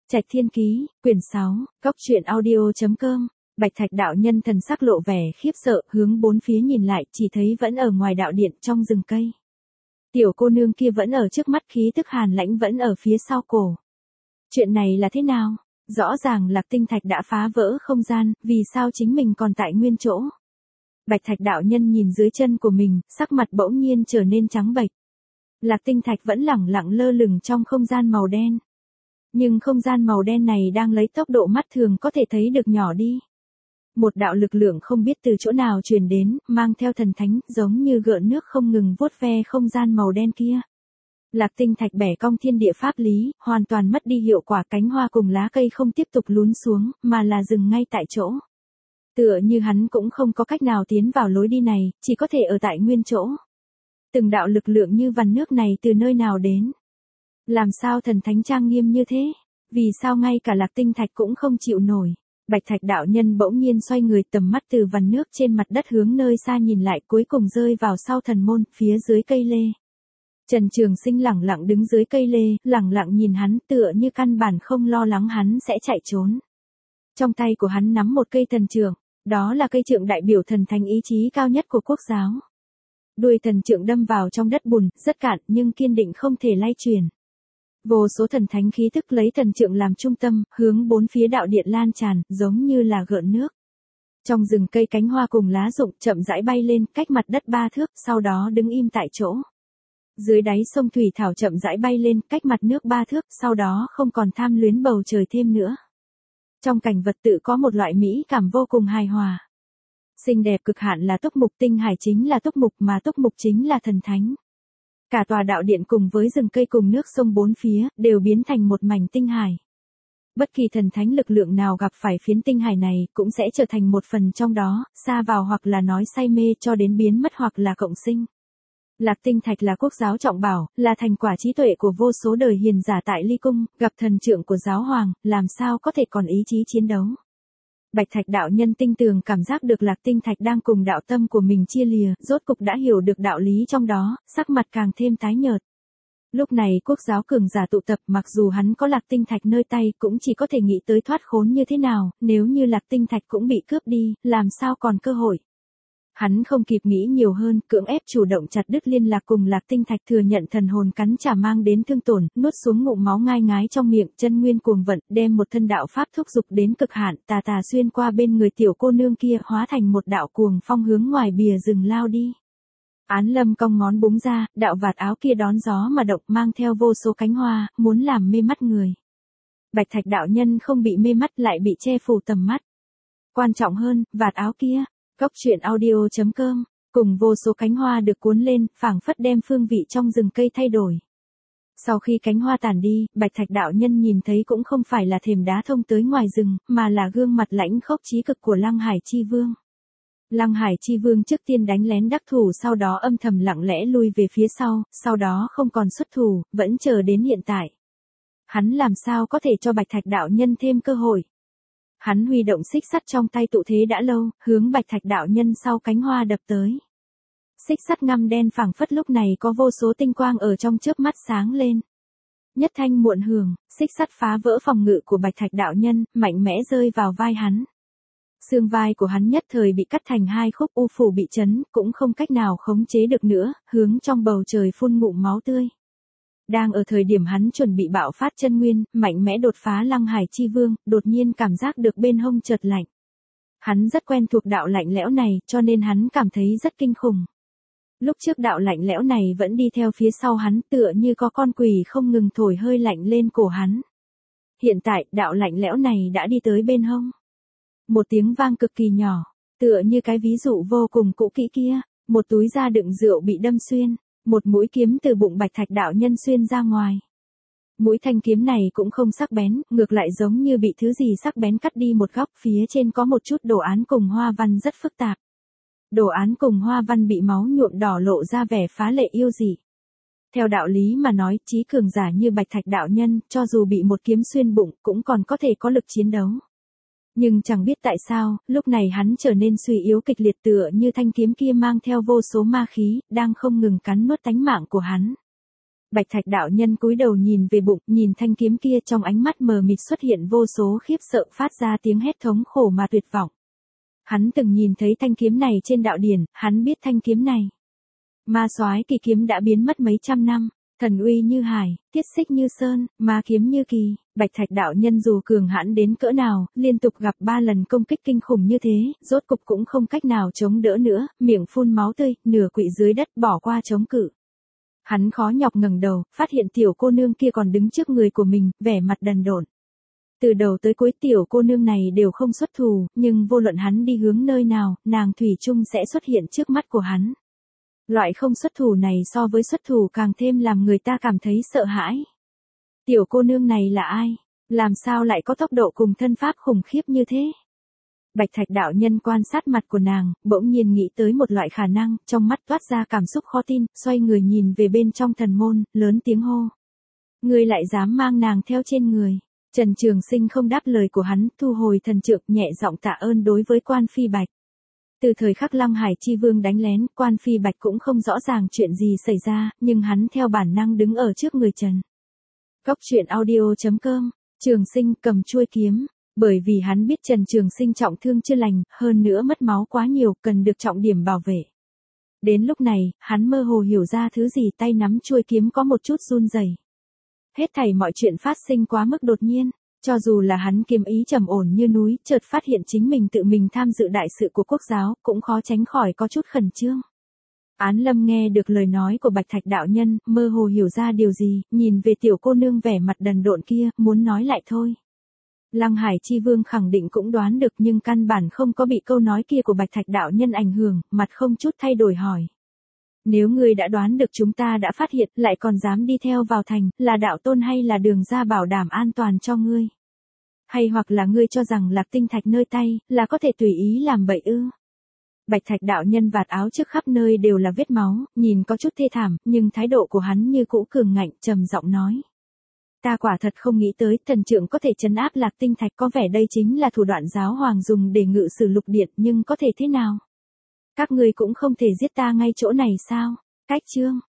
Trạch Thiên Ký, quyển 6, Cốc truyện audio.com. Bạch Thạch đạo nhân thần sắc lộ vẻ khiếp sợ, hướng bốn phía nhìn lại, chỉ thấy vẫn ở ngoài đạo điện trong rừng cây. Tiểu cô nương kia vẫn ở trước mắt, khí tức hàn lãnh vẫn ở phía sau cổ. Chuyện này là thế nào? Rõ ràng Lạc Tinh Thạch đã phá vỡ không gian, vì sao chính mình còn tại nguyên chỗ? Bạch Thạch đạo nhân nhìn dưới chân của mình, sắc mặt bỗng nhiên trở nên trắng bệch. Lạc Tinh Thạch vẫn lẳng lặng lơ lửng trong không gian màu đen. Nhưng không gian màu đen này đang lấy tốc độ mắt thường có thể thấy được nhỏ đi. Một đạo lực lượng không biết từ chỗ nào truyền đến, mang theo thần thánh, giống như gợn nước không ngừng vuốt ve không gian màu đen kia. Lạc Tinh Thạch bẻ cong thiên địa pháp lý, hoàn toàn mất đi hiệu quả, cánh hoa cùng lá cây không tiếp tục lún xuống, mà là dừng ngay tại chỗ. Tựa như hắn cũng không có cách nào tiến vào lối đi này, chỉ có thể ở tại nguyên chỗ. Từng đạo lực lượng như vằn nước này từ nơi nào đến? Làm sao thần thánh trang nghiêm như thế? Vì sao ngay cả Lạc Tinh Thạch cũng không chịu nổi? Bạch Thạch đạo nhân bỗng nhiên xoay người, tầm mắt từ vằn nước trên mặt đất hướng nơi xa nhìn lại, cuối cùng rơi vào sau thần môn, phía dưới cây lê. Trần Trường Sinh lẳng lặng đứng dưới cây lê, lẳng lặng nhìn hắn, tựa như căn bản không lo lắng hắn sẽ chạy trốn. Trong tay của hắn nắm một cây thần trượng, đó là cây trượng đại biểu thần thánh ý chí cao nhất của quốc giáo. Đuôi thần trượng đâm vào trong đất bùn, rất cạn nhưng kiên định không thể lay chuyển. Vô số thần thánh khí tức lấy thần trượng làm trung tâm, hướng bốn phía đạo điện lan tràn, giống như là gợn nước. Trong rừng cây, cánh hoa cùng lá rụng chậm rãi bay lên, cách mặt đất 3 thước, sau đó đứng im tại chỗ. Dưới đáy sông thủy thảo chậm rãi bay lên, cách mặt nước 3 thước, sau đó không còn tham luyến bầu trời thêm nữa. Trong cảnh vật tự có một loại mỹ cảm vô cùng hài hòa. Xinh đẹp cực hạn là túc mục, tinh hải chính là túc mục, mà túc mục chính là thần thánh. Cả tòa đạo điện cùng với rừng cây cùng nước sông bốn phía, đều biến thành một mảnh tinh hải. Bất kỳ thần thánh lực lượng nào gặp phải phiến tinh hải này, cũng sẽ trở thành một phần trong đó, xa vào hoặc là nói say mê cho đến biến mất hoặc là cộng sinh. Lạc Tinh Thạch là quốc giáo trọng bảo, là thành quả trí tuệ của vô số đời hiền giả tại Ly Cung, gặp thần trượng của giáo hoàng, làm sao có thể còn ý chí chiến đấu. Bạch Thạch đạo nhân tinh tường cảm giác được Lạc Tinh Thạch đang cùng đạo tâm của mình chia lìa, rốt cục đã hiểu được đạo lý trong đó, sắc mặt càng thêm tái nhợt. Lúc này quốc giáo cường giả tụ tập, mặc dù hắn có Lạc Tinh Thạch nơi tay cũng chỉ có thể nghĩ tới thoát khốn như thế nào, nếu như Lạc Tinh Thạch cũng bị cướp đi, làm sao còn cơ hội. Hắn không kịp nghĩ nhiều hơn, cưỡng ép chủ động chặt đứt liên lạc cùng Lạc Tinh Thạch, thừa nhận thần hồn cắn trả mang đến thương tổn, nuốt xuống ngụm máu ngai ngái trong miệng, chân nguyên cuồng vận, đem một thân đạo pháp thúc dục đến cực hạn, tà tà xuyên qua bên người tiểu cô nương kia, hóa thành một đạo cuồng phong hướng ngoài bìa rừng lao đi. Án Lâm cong ngón búng ra, đạo vạt áo kia đón gió mà động, mang theo vô số cánh hoa, muốn làm mê mắt người. Bạch Thạch đạo nhân không bị mê mắt, lại bị che phủ tầm mắt. Quan trọng hơn, vạt áo kia. Cốc truyện audio.com, cùng vô số cánh hoa được cuốn lên, phảng phất đem phương vị trong rừng cây thay đổi. Sau khi cánh hoa tàn đi, Bạch Thạch đạo nhân nhìn thấy cũng không phải là thềm đá thông tới ngoài rừng, mà là gương mặt lãnh khốc chí cực của Lăng Hải Chi Vương. Lăng Hải Chi Vương trước tiên đánh lén đắc thủ, sau đó âm thầm lặng lẽ lui về phía sau đó không còn xuất thủ, vẫn chờ đến hiện tại. Hắn làm sao có thể cho Bạch Thạch đạo nhân thêm cơ hội. Hắn huy động xích sắt trong tay tụ thế đã lâu, hướng Bạch Thạch đạo nhân sau cánh hoa đập tới. Xích sắt ngăm đen phảng phất lúc này có vô số tinh quang ở trong chớp mắt sáng lên. Nhất thanh muộn hưởng, xích sắt phá vỡ phòng ngự của Bạch Thạch đạo nhân, mạnh mẽ rơi vào vai hắn. Xương vai của hắn nhất thời bị cắt thành 2 khúc, u phủ bị chấn, cũng không cách nào khống chế được nữa, hướng trong bầu trời phun ngụm máu tươi. Đang ở thời điểm hắn chuẩn bị bạo phát chân nguyên, mạnh mẽ đột phá Lăng Hải Chi Vương, đột nhiên cảm giác được bên hông chợt lạnh. Hắn rất quen thuộc đạo lạnh lẽo này, cho nên hắn cảm thấy rất kinh khủng. Lúc trước đạo lạnh lẽo này vẫn đi theo phía sau hắn, tựa như có con quỷ không ngừng thổi hơi lạnh lên cổ hắn. Hiện tại, đạo lạnh lẽo này đã đi tới bên hông. Một tiếng vang cực kỳ nhỏ, tựa như cái ví dụ vô cùng cũ kỹ kia, một túi da đựng rượu bị đâm xuyên. Một mũi kiếm từ bụng Bạch Thạch đạo nhân xuyên ra ngoài. Mũi thanh kiếm này cũng không sắc bén, ngược lại giống như bị thứ gì sắc bén cắt đi một góc, phía trên có một chút đồ án cùng hoa văn rất phức tạp. Đồ án cùng hoa văn bị máu nhuộm đỏ, lộ ra vẻ phá lệ yêu dị. Theo đạo lý mà nói, trí cường giả như Bạch Thạch đạo nhân, cho dù bị một kiếm xuyên bụng, cũng còn có thể có lực chiến đấu. Nhưng chẳng biết tại sao, lúc này hắn trở nên suy yếu kịch liệt, tựa như thanh kiếm kia mang theo vô số ma khí, đang không ngừng cắn nuốt tánh mạng của hắn. Bạch Thạch đạo nhân cúi đầu nhìn về bụng, nhìn thanh kiếm kia, trong ánh mắt mờ mịt xuất hiện vô số khiếp sợ, phát ra tiếng hét thống khổ mà tuyệt vọng. Hắn từng nhìn thấy thanh kiếm này trên đạo điển, hắn biết thanh kiếm này. Ma Soái Kỳ kiếm đã biến mất mấy trăm năm, thần uy như hải, tiết xích như sơn, ma kiếm như kỳ. Bạch Thạch đạo nhân dù cường hãn đến cỡ nào, liên tục gặp 3 lần công kích kinh khủng như thế, rốt cục cũng không cách nào chống đỡ nữa, miệng phun máu tươi, nửa quỵ dưới đất, bỏ qua chống cự. Hắn khó nhọc ngẩng đầu, phát hiện tiểu cô nương kia còn đứng trước người của mình, vẻ mặt đần độn. Từ đầu tới cuối tiểu cô nương này đều không xuất thủ, nhưng vô luận hắn đi hướng nơi nào, nàng thủy chung sẽ xuất hiện trước mắt của hắn. Loại không xuất thủ này so với xuất thủ càng thêm làm người ta cảm thấy sợ hãi. Tiểu cô nương này là ai? Làm sao lại có tốc độ cùng thân pháp khủng khiếp như thế? Bạch Thạch đạo nhân quan sát mặt của nàng, bỗng nhiên nghĩ tới một loại khả năng, trong mắt toát ra cảm xúc khó tin, xoay người nhìn về bên trong thần môn, lớn tiếng hô. Ngươi lại dám mang nàng theo trên người. Trần Trường Sinh không đáp lời của hắn, thu hồi thần trượng, nhẹ giọng tạ ơn đối với Quan Phi Bạch. Từ thời khắc Lăng Hải Chi Vương đánh lén, Quan Phi Bạch cũng không rõ ràng chuyện gì xảy ra, nhưng hắn theo bản năng đứng ở trước người Trần. Cốc truyện audio.com, Trường Sinh cầm chuôi kiếm, bởi vì hắn biết Trần Trường Sinh trọng thương chưa lành, hơn nữa mất máu quá nhiều, cần được trọng điểm bảo vệ. Đến lúc này, hắn mơ hồ hiểu ra thứ gì, tay nắm chuôi kiếm có một chút run rẩy. Hết thảy mọi chuyện phát sinh quá mức đột nhiên, cho dù là hắn kiếm ý trầm ổn như núi, chợt phát hiện chính mình tự mình tham dự đại sự của quốc giáo, cũng khó tránh khỏi có chút khẩn trương. Án Lâm nghe được lời nói của Bạch Thạch đạo nhân, mơ hồ hiểu ra điều gì, nhìn về tiểu cô nương vẻ mặt đần độn kia, muốn nói lại thôi. Lăng Hải Chi Vương khẳng định cũng đoán được, nhưng căn bản không có bị câu nói kia của Bạch Thạch đạo nhân ảnh hưởng, mặt không chút thay đổi hỏi. Nếu ngươi đã đoán được chúng ta đã phát hiện, lại còn dám đi theo vào thành, là đạo tôn hay là đường ra bảo đảm an toàn cho ngươi? Hay hoặc là ngươi cho rằng Lạc Tinh Thạch nơi tay, là có thể tùy ý làm bậy ư? Bạch Thạch đạo nhân vạt áo trước khắp nơi đều là vết máu, nhìn có chút thê thảm, nhưng thái độ của hắn như cũ cường ngạnh, trầm giọng nói. Ta quả thật không nghĩ tới, thần trượng có thể trấn áp Lạc Tinh Thạch, có vẻ đây chính là thủ đoạn giáo hoàng dùng để ngự sử lục điện, nhưng có thể thế nào? Các ngươi cũng không thể giết ta ngay chỗ này sao? Cách chương